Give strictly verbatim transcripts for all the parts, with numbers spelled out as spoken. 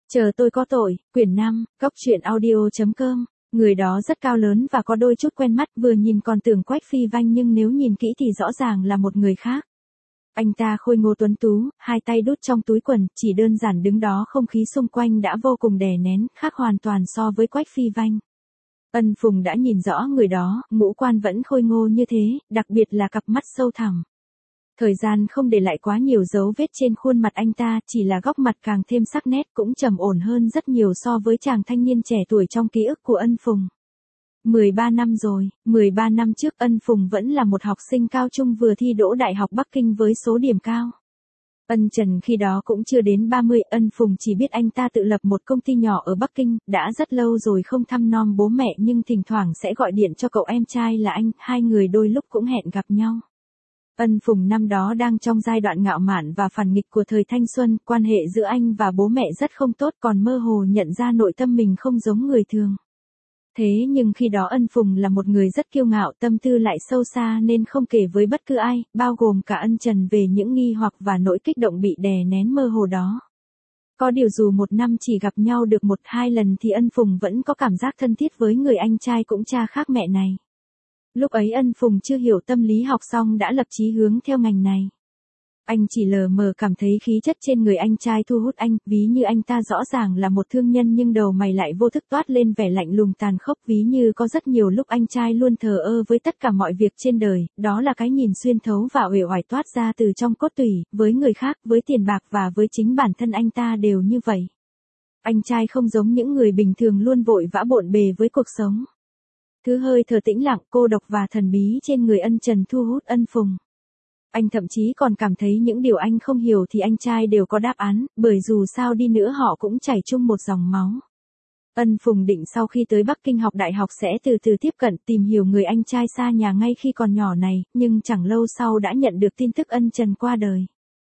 Chờ tôi có tội, quyển năm, góc truyện audio.com. Người đó rất cao lớn và có đôi chút quen mắt, vừa nhìn còn tưởng Quách Phi Vanh nhưng nếu nhìn kỹ thì rõ ràng là một người khác. Anh ta khôi ngô tuấn tú, hai tay đút trong túi quần, chỉ đơn giản đứng đó không khí xung quanh đã vô cùng đè nén, khác hoàn toàn so với Quách Phi Vanh. Ân Phùng đã nhìn rõ người đó, ngũ quan vẫn khôi ngô như thế, đặc biệt là cặp mắt sâu thẳm. Thời gian không để lại quá nhiều dấu vết trên khuôn mặt anh ta, chỉ là góc mặt càng thêm sắc nét, cũng trầm ổn hơn rất nhiều so với chàng thanh niên trẻ tuổi trong ký ức của Ân Phùng. mười ba năm rồi, mười ba năm trước Ân Phùng vẫn là một học sinh cao trung vừa thi đỗ Đại học Bắc Kinh với số điểm cao. Ân Trần khi đó cũng chưa đến ba mươi, Ân Phùng chỉ biết anh ta tự lập một công ty nhỏ ở Bắc Kinh, đã rất lâu rồi không thăm nom bố mẹ nhưng thỉnh thoảng sẽ gọi điện cho cậu em trai là anh, hai người đôi lúc cũng hẹn gặp nhau. Ân Phùng năm đó đang trong giai đoạn ngạo mạn và phản nghịch của thời thanh xuân, quan hệ giữa anh và bố mẹ rất không tốt, còn mơ hồ nhận ra nội tâm mình không giống người thường. Thế nhưng khi đó Ân Phùng là một người rất kiêu ngạo, tâm tư lại sâu xa nên không kể với bất cứ ai, bao gồm cả Ân Trần về những nghi hoặc và nỗi kích động bị đè nén mơ hồ đó. Có điều dù một năm chỉ gặp nhau được một hai lần thì Ân Phùng vẫn có cảm giác thân thiết với người anh trai cũng cha khác mẹ này. Lúc ấy Ân Phùng chưa hiểu tâm lý học xong đã lập chí hướng theo ngành này. Anh chỉ lờ mờ cảm thấy khí chất trên người anh trai thu hút anh, ví như anh ta rõ ràng là một thương nhân nhưng đầu mày lại vô thức toát lên vẻ lạnh lùng tàn khốc, ví như có rất nhiều lúc anh trai luôn thờ ơ với tất cả mọi việc trên đời, đó là cái nhìn xuyên thấu và uể oải toát ra từ trong cốt tủy, với người khác, với tiền bạc và với chính bản thân anh ta đều như vậy. Anh trai không giống những người bình thường luôn vội vã bộn bề với cuộc sống. Thứ hơi thở tĩnh lặng, cô độc và thần bí trên người Ân Trần thu hút Ân Phùng. Anh thậm chí còn cảm thấy những điều anh không hiểu thì anh trai đều có đáp án, bởi dù sao đi nữa họ cũng chảy chung một dòng máu. Ân Phùng định sau khi tới Bắc Kinh học đại học sẽ từ từ tiếp cận tìm hiểu người anh trai xa nhà ngay khi còn nhỏ này, nhưng chẳng lâu sau đã nhận được tin tức Ân Trần qua đời.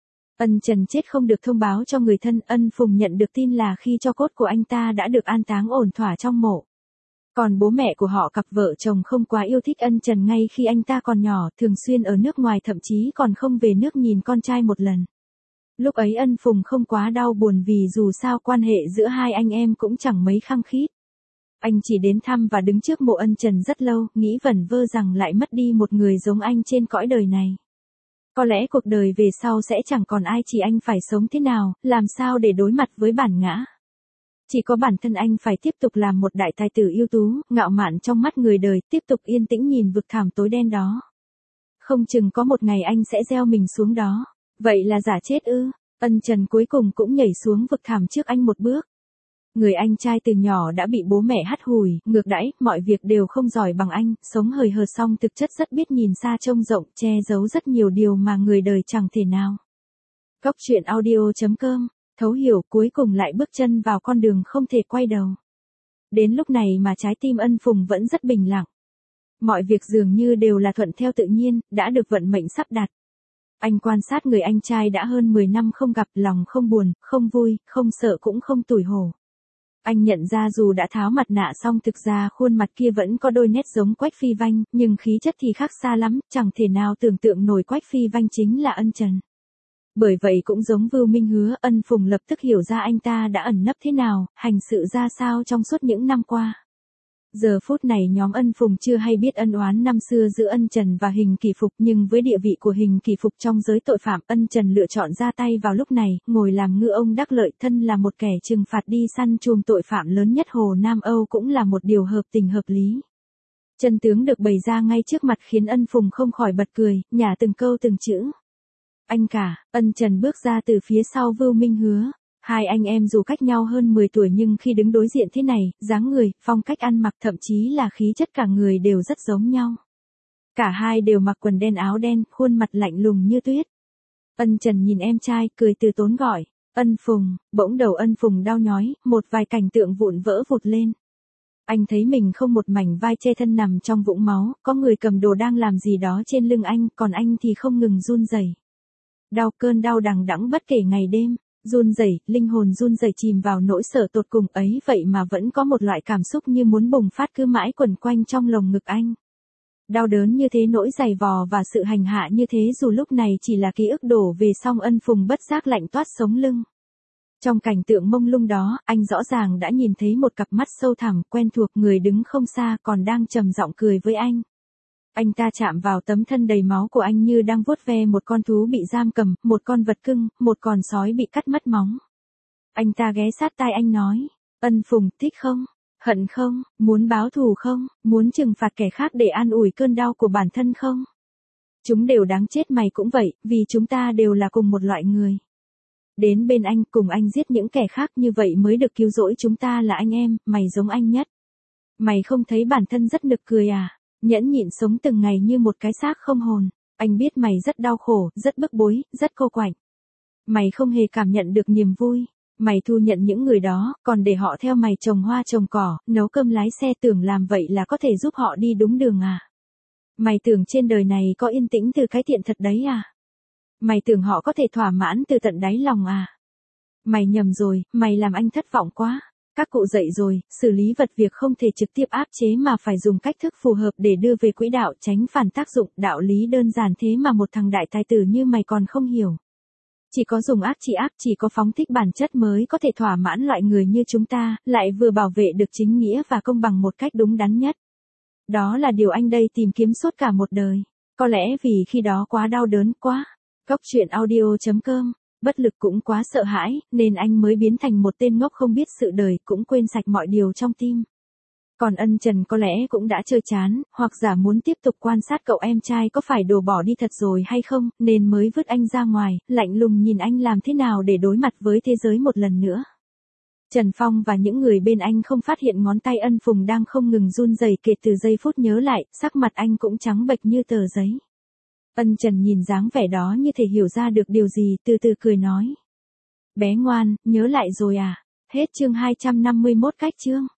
Ân Trần chết không được thông báo cho người thân, Ân Phùng nhận được tin là khi tro cốt của anh ta đã được an táng ổn thỏa trong mộ. Còn bố mẹ của họ cặp vợ chồng không quá yêu thích Ân Trần ngay khi anh ta còn nhỏ, thường xuyên ở nước ngoài thậm chí còn không về nước nhìn con trai một lần. Lúc ấy Ân Phùng không quá đau buồn vì dù sao quan hệ giữa hai anh em cũng chẳng mấy khăng khít. Anh chỉ đến thăm và đứng trước mộ Ân Trần rất lâu, nghĩ vẩn vơ rằng lại mất đi một người giống anh trên cõi đời này. Có lẽ cuộc đời về sau sẽ chẳng còn ai chỉ anh phải sống thế nào, làm sao để đối mặt với bản ngã. Chỉ có bản thân anh phải tiếp tục làm một đại tài tử ưu tú, ngạo mạn trong mắt người đời, tiếp tục yên tĩnh nhìn vực thẳm tối đen đó. Không chừng có một ngày anh sẽ gieo mình xuống đó. Vậy là giả chết ư? Ân Trần cuối cùng cũng nhảy xuống vực thẳm trước anh một bước. Người anh trai từ nhỏ đã bị bố mẹ hắt hủi, ngược đãi, mọi việc đều không giỏi bằng anh, sống hời hợt song thực chất rất biết nhìn xa trông rộng, che giấu rất nhiều điều mà người đời chẳng thể nào. Góc truyện audio.com. Thấu hiểu cuối cùng lại bước chân vào con đường không thể quay đầu. Đến lúc này mà trái tim Ân Phùng vẫn rất bình lặng. Mọi việc dường như đều là thuận theo tự nhiên, đã được vận mệnh sắp đặt. Anh quan sát người anh trai đã hơn mười năm không gặp, lòng không buồn, không vui, không sợ cũng không tủi hổ. Anh nhận ra dù đã tháo mặt nạ xong thực ra khuôn mặt kia vẫn có đôi nét giống Quách Phi Vanh, nhưng khí chất thì khác xa lắm, chẳng thể nào tưởng tượng nổi Quách Phi Vanh chính là Ân Trần. Bởi vậy cũng giống Vưu Minh Hứa, Ân Phùng lập tức hiểu ra anh ta đã ẩn nấp thế nào, hành sự ra sao trong suốt những năm qua. Giờ phút này nhóm Ân Phùng chưa hay biết ân oán năm xưa giữa Ân Trần và Hình Kỳ Phục, nhưng với địa vị của Hình Kỳ Phục trong giới tội phạm, Ân Trần lựa chọn ra tay vào lúc này, ngồi làm ngư ông đắc lợi, thân là một kẻ trừng phạt đi săn chùm tội phạm lớn nhất Hồ Nam Âu cũng là một điều hợp tình hợp lý. Chân tướng được bày ra ngay trước mặt khiến Ân Phùng không khỏi bật cười, nhả từng câu từng chữ. Anh cả. Ân Trần bước ra từ phía sau Vưu Minh Hứa. Hai anh em dù cách nhau hơn mười tuổi nhưng khi đứng đối diện thế này, dáng người, phong cách ăn mặc thậm chí là khí chất cả người đều rất giống nhau. Cả hai đều mặc quần đen áo đen, khuôn mặt lạnh lùng như tuyết. Ân Trần nhìn em trai, cười từ tốn gọi. Ân Phùng. Bỗng đầu Ân Phùng đau nhói, một vài cảnh tượng vụn vỡ vụt lên. Anh thấy mình không một mảnh vai che thân nằm trong vũng máu, có người cầm đồ đang làm gì đó trên lưng anh, còn anh thì không ngừng run rẩy. Đau, cơn đau đằng đẵng bất kể ngày đêm, run rẩy, linh hồn run rẩy chìm vào nỗi sợ tột cùng ấy, vậy mà vẫn có một loại cảm xúc như muốn bùng phát cứ mãi quẩn quanh trong lồng ngực anh. Đau đớn như thế, nỗi dày vò và sự hành hạ như thế, dù lúc này chỉ là ký ức đổ về, song Ân Phùng bất giác lạnh toát sống lưng. Trong cảnh tượng mông lung đó, anh rõ ràng đã nhìn thấy một cặp mắt sâu thẳm, quen thuộc, người đứng không xa còn đang trầm giọng cười với anh. Anh ta chạm vào tấm thân đầy máu của anh như đang vuốt ve một con thú bị giam cầm, một con vật cưng, một con sói bị cắt mất móng. Anh ta ghé sát tai anh nói, Ân Phùng, thích không? Hận không? Muốn báo thù không? Muốn trừng phạt kẻ khác để an ủi cơn đau của bản thân không? Chúng đều đáng chết, mày cũng vậy, vì chúng ta đều là cùng một loại người. Đến bên anh, cùng anh giết những kẻ khác, như vậy mới được cứu rỗi, chúng ta là anh em, mày giống anh nhất. Mày không thấy bản thân rất nực cười à? Nhẫn nhịn sống từng ngày như một cái xác không hồn. Anh biết mày rất đau khổ, rất bức bối, rất cô quạnh. Mày không hề cảm nhận được niềm vui. Mày thu nhận những người đó, còn để họ theo mày trồng hoa trồng cỏ, nấu cơm lái xe, tưởng làm vậy là có thể giúp họ đi đúng đường à? Mày tưởng trên đời này có yên tĩnh từ cái thiện thật đấy à? Mày tưởng họ có thể thỏa mãn từ tận đáy lòng à? Mày nhầm rồi, mày làm anh thất vọng quá. Các cụ dạy rồi, xử lý vật việc không thể trực tiếp áp chế mà phải dùng cách thức phù hợp để đưa về quỹ đạo, tránh phản tác dụng, đạo lý đơn giản thế mà một thằng đại tài tử như mày còn không hiểu. Chỉ có dùng ác trị ác, chỉ có phóng thích bản chất mới có thể thỏa mãn loại người như chúng ta, lại vừa bảo vệ được chính nghĩa và công bằng một cách đúng đắn nhất. Đó là điều anh đây tìm kiếm suốt cả một đời. Có lẽ vì khi đó quá đau đớn quá. Cóc truyện audio chấm com, bất lực cũng quá sợ hãi, nên anh mới biến thành một tên ngốc không biết sự đời, cũng quên sạch mọi điều trong tim. Còn Ân Trần có lẽ cũng đã chơi chán, hoặc giả muốn tiếp tục quan sát cậu em trai có phải đổ bỏ đi thật rồi hay không, nên mới vứt anh ra ngoài, lạnh lùng nhìn anh làm thế nào để đối mặt với thế giới một lần nữa. Trần Phong và những người bên anh không phát hiện ngón tay Ân Phùng đang không ngừng run rẩy kể từ giây phút nhớ lại, sắc mặt anh cũng trắng bệch như tờ giấy. Ân Trần nhìn dáng vẻ đó như thể hiểu ra được điều gì, từ từ cười nói. Bé ngoan, nhớ lại rồi à? Hết chương hai trăm năm mươi mốt cách chương.